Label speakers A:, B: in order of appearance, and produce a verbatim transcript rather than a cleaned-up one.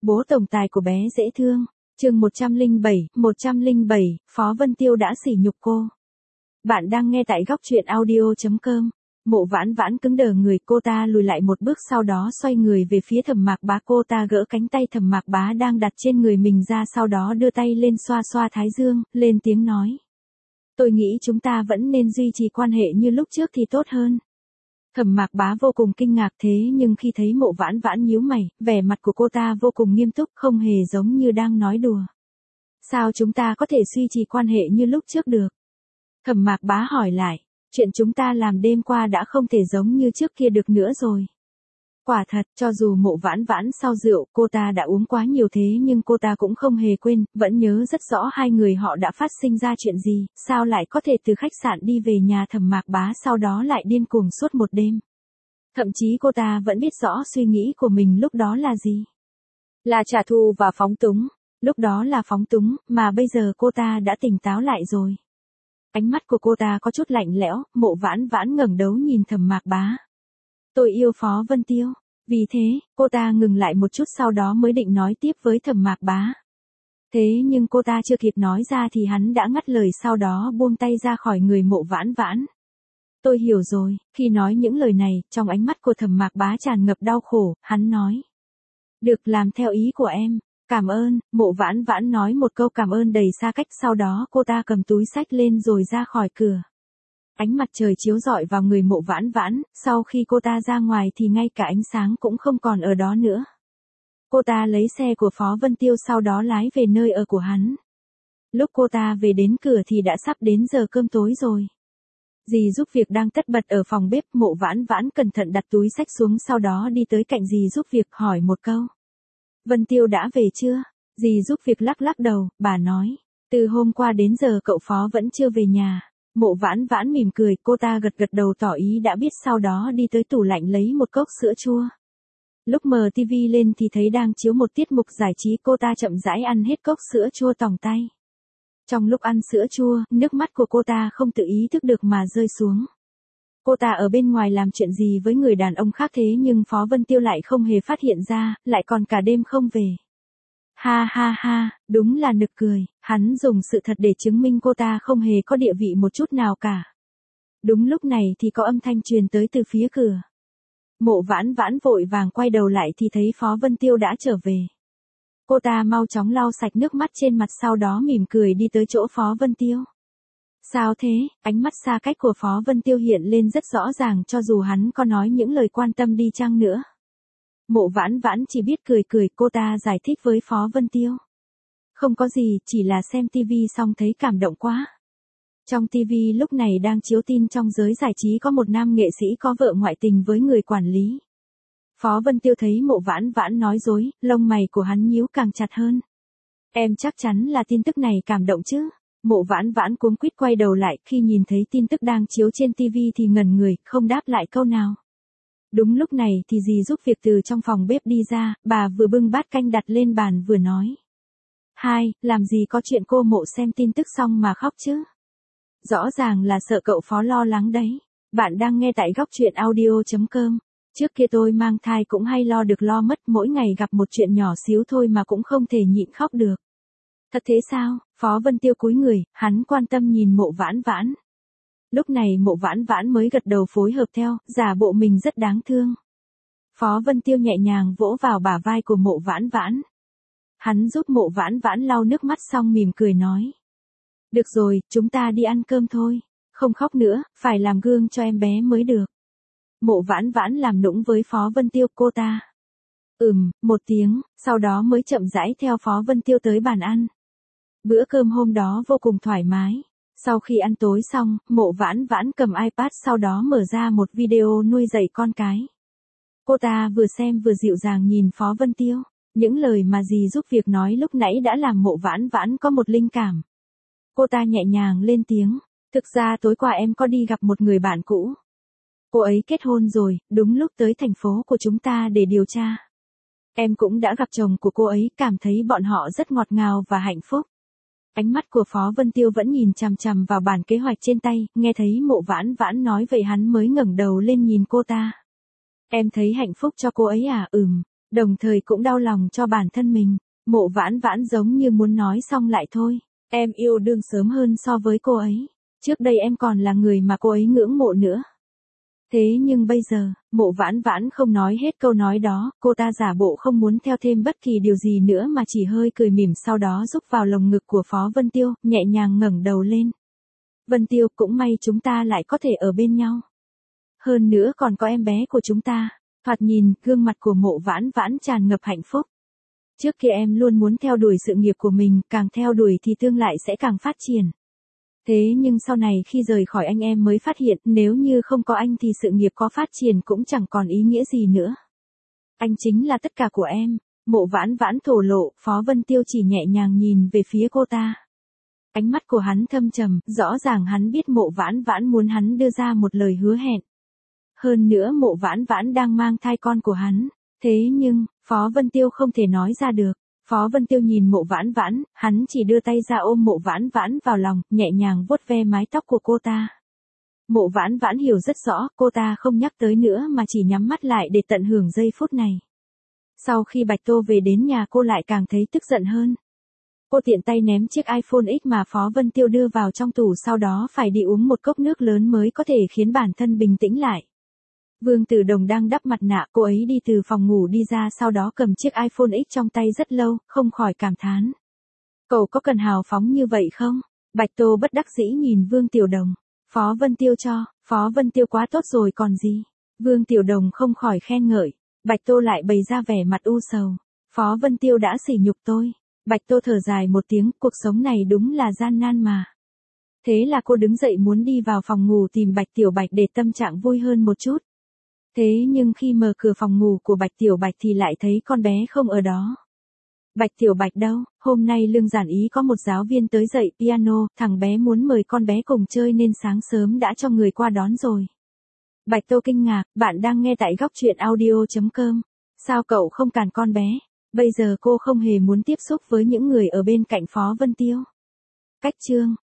A: Bố tổng tài của bé dễ thương. Chương một trăm lẻ bảy, một trăm lẻ bảy, Phó Vân Tiêu đã sỉ nhục cô. Bạn đang nghe tại góc truyện audio chấm com. Mộ Vãn Vãn cứng đờ người, cô ta lùi lại một bước, sau đó xoay người về phía Thẩm Mạc Bá. Cô ta gỡ cánh tay Thẩm Mạc Bá đang đặt trên người mình ra, sau đó đưa tay lên xoa xoa thái dương, lên tiếng nói. Tôi nghĩ chúng ta vẫn nên duy trì quan hệ như lúc trước thì tốt hơn. Thẩm Mạc Bá vô cùng kinh ngạc, thế nhưng khi thấy Mộ Vãn Vãn nhíu mày, vẻ mặt của cô ta vô cùng nghiêm túc, không hề giống như đang nói đùa. Sao chúng ta có thể duy trì quan hệ như lúc trước được? Thẩm Mạc Bá hỏi lại, chuyện chúng ta làm đêm qua đã không thể giống như trước kia được nữa rồi. Quả thật, cho dù Mộ Vãn Vãn sau rượu, cô ta đã uống quá nhiều, thế nhưng cô ta cũng không hề quên, vẫn nhớ rất rõ hai người họ đã phát sinh ra chuyện gì, sao lại có thể từ khách sạn đi về nhà Thẩm Mạc Bá, sau đó lại điên cuồng suốt một đêm. Thậm chí cô ta vẫn biết rõ suy nghĩ của mình lúc đó là gì. Là trả thù và phóng túng. Lúc đó là phóng túng, mà bây giờ cô ta đã tỉnh táo lại rồi. Ánh mắt của cô ta có chút lạnh lẽo, Mộ Vãn Vãn ngẩng đầu nhìn Thẩm Mạc Bá. Tôi yêu Phó Vân Tiêu. Vì thế, cô ta ngừng lại một chút, sau đó mới định nói tiếp với Thẩm Mạc Bá. Thế nhưng cô ta chưa kịp nói ra thì hắn đã ngắt lời, sau đó buông tay ra khỏi người Mộ Vãn Vãn. Tôi hiểu rồi. Khi nói những lời này, trong ánh mắt của Thẩm Mạc Bá tràn ngập đau khổ, hắn nói. Được, làm theo ý của em. Cảm ơn. Mộ Vãn Vãn nói một câu cảm ơn đầy xa cách, sau đó cô ta cầm túi xách lên rồi ra khỏi cửa. Ánh mặt trời chiếu rọi vào người Mộ Vãn Vãn, sau khi cô ta ra ngoài thì ngay cả ánh sáng cũng không còn ở đó nữa. Cô ta lấy xe của Phó Vân Tiêu, sau đó lái về nơi ở của hắn. Lúc cô ta về đến cửa thì đã sắp đến giờ cơm tối rồi. Dì giúp việc đang tất bật ở phòng bếp. Mộ Vãn Vãn cẩn thận đặt túi xách xuống, sau đó đi tới cạnh dì giúp việc hỏi một câu. Vân Tiêu đã về chưa? Dì giúp việc lắc lắc đầu, bà nói. Từ hôm qua đến giờ cậu Phó vẫn chưa về nhà. Mộ Vãn Vãn mỉm cười, cô ta gật gật đầu tỏ ý đã biết, sau đó đi tới tủ lạnh lấy một cốc sữa chua. Lúc mở tivi lên thì thấy đang chiếu một tiết mục giải trí, cô ta chậm rãi ăn hết cốc sữa chua tòng tay. Trong lúc ăn sữa chua, nước mắt của cô ta không tự ý thức được mà rơi xuống. Cô ta ở bên ngoài làm chuyện gì với người đàn ông khác, thế nhưng Phó Vân Tiêu lại không hề phát hiện ra, lại còn cả đêm không về. Ha ha ha, đúng là nực cười, hắn dùng sự thật để chứng minh cô ta không hề có địa vị một chút nào cả. Đúng lúc này thì có âm thanh truyền tới từ phía cửa. Mộ Vãn Vãn vội vàng quay đầu lại thì thấy Phó Vân Tiêu đã trở về. Cô ta mau chóng lau sạch nước mắt trên mặt, sau đó mỉm cười đi tới chỗ Phó Vân Tiêu. Sao thế? Ánh mắt xa cách của Phó Vân Tiêu hiện lên rất rõ ràng, cho dù hắn có nói những lời quan tâm đi chăng nữa. Mộ Vãn Vãn chỉ biết cười cười, cô ta giải thích với Phó Vân Tiêu. Không có gì, chỉ là xem tivi xong thấy cảm động quá. Trong tivi lúc này đang chiếu tin trong giới giải trí có một nam nghệ sĩ có vợ ngoại tình với người quản lý. Phó Vân Tiêu thấy Mộ Vãn Vãn nói dối, lông mày của hắn nhíu càng chặt hơn. Em chắc chắn là tin tức này cảm động chứ? Mộ Vãn Vãn cuống quýt quay đầu lại, khi nhìn thấy tin tức đang chiếu trên tivi thì ngẩn người, không đáp lại câu nào. Đúng lúc này thì dì giúp việc từ trong phòng bếp đi ra, bà vừa bưng bát canh đặt lên bàn vừa nói. Hai, làm gì có chuyện cô Mộ xem tin tức xong mà khóc chứ? Rõ ràng là sợ cậu Phó lo lắng đấy. Bạn đang nghe tại góc truyện audio chấm com. Trước kia tôi mang thai cũng hay lo được lo mất, mỗi ngày gặp một chuyện nhỏ xíu thôi mà cũng không thể nhịn khóc được. Thật thế sao? Phó Vân Tiêu cúi người, hắn quan tâm nhìn Mộ Vãn Vãn. Lúc này Mộ Vãn Vãn mới gật đầu phối hợp theo, giả bộ mình rất đáng thương. Phó Vân Tiêu nhẹ nhàng vỗ vào bả vai của Mộ Vãn Vãn. Hắn giúp Mộ Vãn Vãn lau nước mắt xong mỉm cười nói. Được rồi, chúng ta đi ăn cơm thôi. Không khóc nữa, phải làm gương cho em bé mới được. Mộ Vãn Vãn làm nũng với Phó Vân Tiêu, cô ta. Ừm, một tiếng, sau đó mới chậm rãi theo Phó Vân Tiêu tới bàn ăn. Bữa cơm hôm đó vô cùng thoải mái. Sau khi ăn tối xong, Mộ Vãn Vãn cầm iPad, sau đó mở ra một video nuôi dạy con cái. Cô ta vừa xem vừa dịu dàng nhìn Phó Vân Tiêu. Những lời mà dì giúp việc nói lúc nãy đã làm Mộ Vãn Vãn có một linh cảm. Cô ta nhẹ nhàng lên tiếng. Thực ra tối qua em có đi gặp một người bạn cũ. Cô ấy kết hôn rồi, đúng lúc tới thành phố của chúng ta để điều tra. Em cũng đã gặp chồng của cô ấy, cảm thấy bọn họ rất ngọt ngào và hạnh phúc. Ánh mắt của Phó Vân Tiêu vẫn nhìn chằm chằm vào bản kế hoạch trên tay, nghe thấy Mộ Vãn Vãn nói vậy hắn mới ngẩng đầu lên nhìn cô ta. Em thấy hạnh phúc cho cô ấy à? Ừm, Đồng thời cũng đau lòng cho bản thân mình. Mộ Vãn Vãn giống như muốn nói xong lại thôi. Em yêu đương sớm hơn so với cô ấy. Trước đây em còn là người mà cô ấy ngưỡng mộ nữa. Thế nhưng bây giờ, Mộ Vãn Vãn không nói hết câu nói đó, cô ta giả bộ không muốn theo thêm bất kỳ điều gì nữa mà chỉ hơi cười mỉm sau đó rúc vào lồng ngực của Phó Vân Tiêu, nhẹ nhàng ngẩng đầu lên. Vân Tiêu, cũng may chúng ta lại có thể ở bên nhau. Hơn nữa còn có em bé của chúng ta. Thoạt nhìn, gương mặt của Mộ Vãn Vãn tràn ngập hạnh phúc. Trước kia em luôn muốn theo đuổi sự nghiệp của mình, càng theo đuổi thì tương lai sẽ càng phát triển. Thế nhưng sau này khi rời khỏi anh em mới phát hiện nếu như không có anh thì sự nghiệp có phát triển cũng chẳng còn ý nghĩa gì nữa. Anh chính là tất cả của em. Mộ Vãn Vãn thổ lộ, Phó Vân Tiêu chỉ nhẹ nhàng nhìn về phía cô ta. Ánh mắt của hắn thâm trầm, rõ ràng hắn biết Mộ Vãn Vãn muốn hắn đưa ra một lời hứa hẹn. Hơn nữa Mộ Vãn Vãn đang mang thai con của hắn. Thế nhưng, Phó Vân Tiêu không thể nói ra được. Phó Vân Tiêu nhìn Mộ Vãn Vãn, hắn chỉ đưa tay ra ôm Mộ Vãn Vãn vào lòng, nhẹ nhàng vuốt ve mái tóc của cô ta. Mộ Vãn Vãn hiểu rất rõ, cô ta không nhắc tới nữa mà chỉ nhắm mắt lại để tận hưởng giây phút này. Sau khi Bạch Tô về đến nhà cô lại càng thấy tức giận hơn. Cô tiện tay ném chiếc iPhone X mà Phó Vân Tiêu đưa vào trong tủ, sau đó phải đi uống một cốc nước lớn mới có thể khiến bản thân bình tĩnh lại. Vương Tử Đồng đang đắp mặt nạ, cô ấy đi từ phòng ngủ đi ra sau đó cầm chiếc iPhone X trong tay rất lâu, không khỏi cảm thán. Cậu có cần hào phóng như vậy không? Bạch Tô bất đắc dĩ nhìn Vương Tiểu Đồng. Phó Vân Tiêu cho, Phó Vân Tiêu quá tốt rồi còn gì. Vương Tiểu Đồng không khỏi khen ngợi. Bạch Tô lại bày ra vẻ mặt u sầu. Phó Vân Tiêu đã sỉ nhục tôi. Bạch Tô thở dài một tiếng, cuộc sống này đúng là gian nan mà. Thế là cô đứng dậy muốn đi vào phòng ngủ tìm Bạch Tiểu Bạch để tâm trạng vui hơn một chút. Thế nhưng khi mở cửa phòng ngủ của Bạch Tiểu Bạch thì lại thấy con bé không ở đó. Bạch Tiểu Bạch đâu, hôm nay Lương Giản Ý có một giáo viên tới dạy piano, thằng bé muốn mời con bé cùng chơi nên sáng sớm đã cho người qua đón rồi. Bạch Tô kinh ngạc, bạn đang nghe tại góc truyện audio chấm com. Sao cậu không cản con bé? Bây giờ cô không hề muốn tiếp xúc với những người ở bên cạnh Phó Vân Tiêu. Cách chương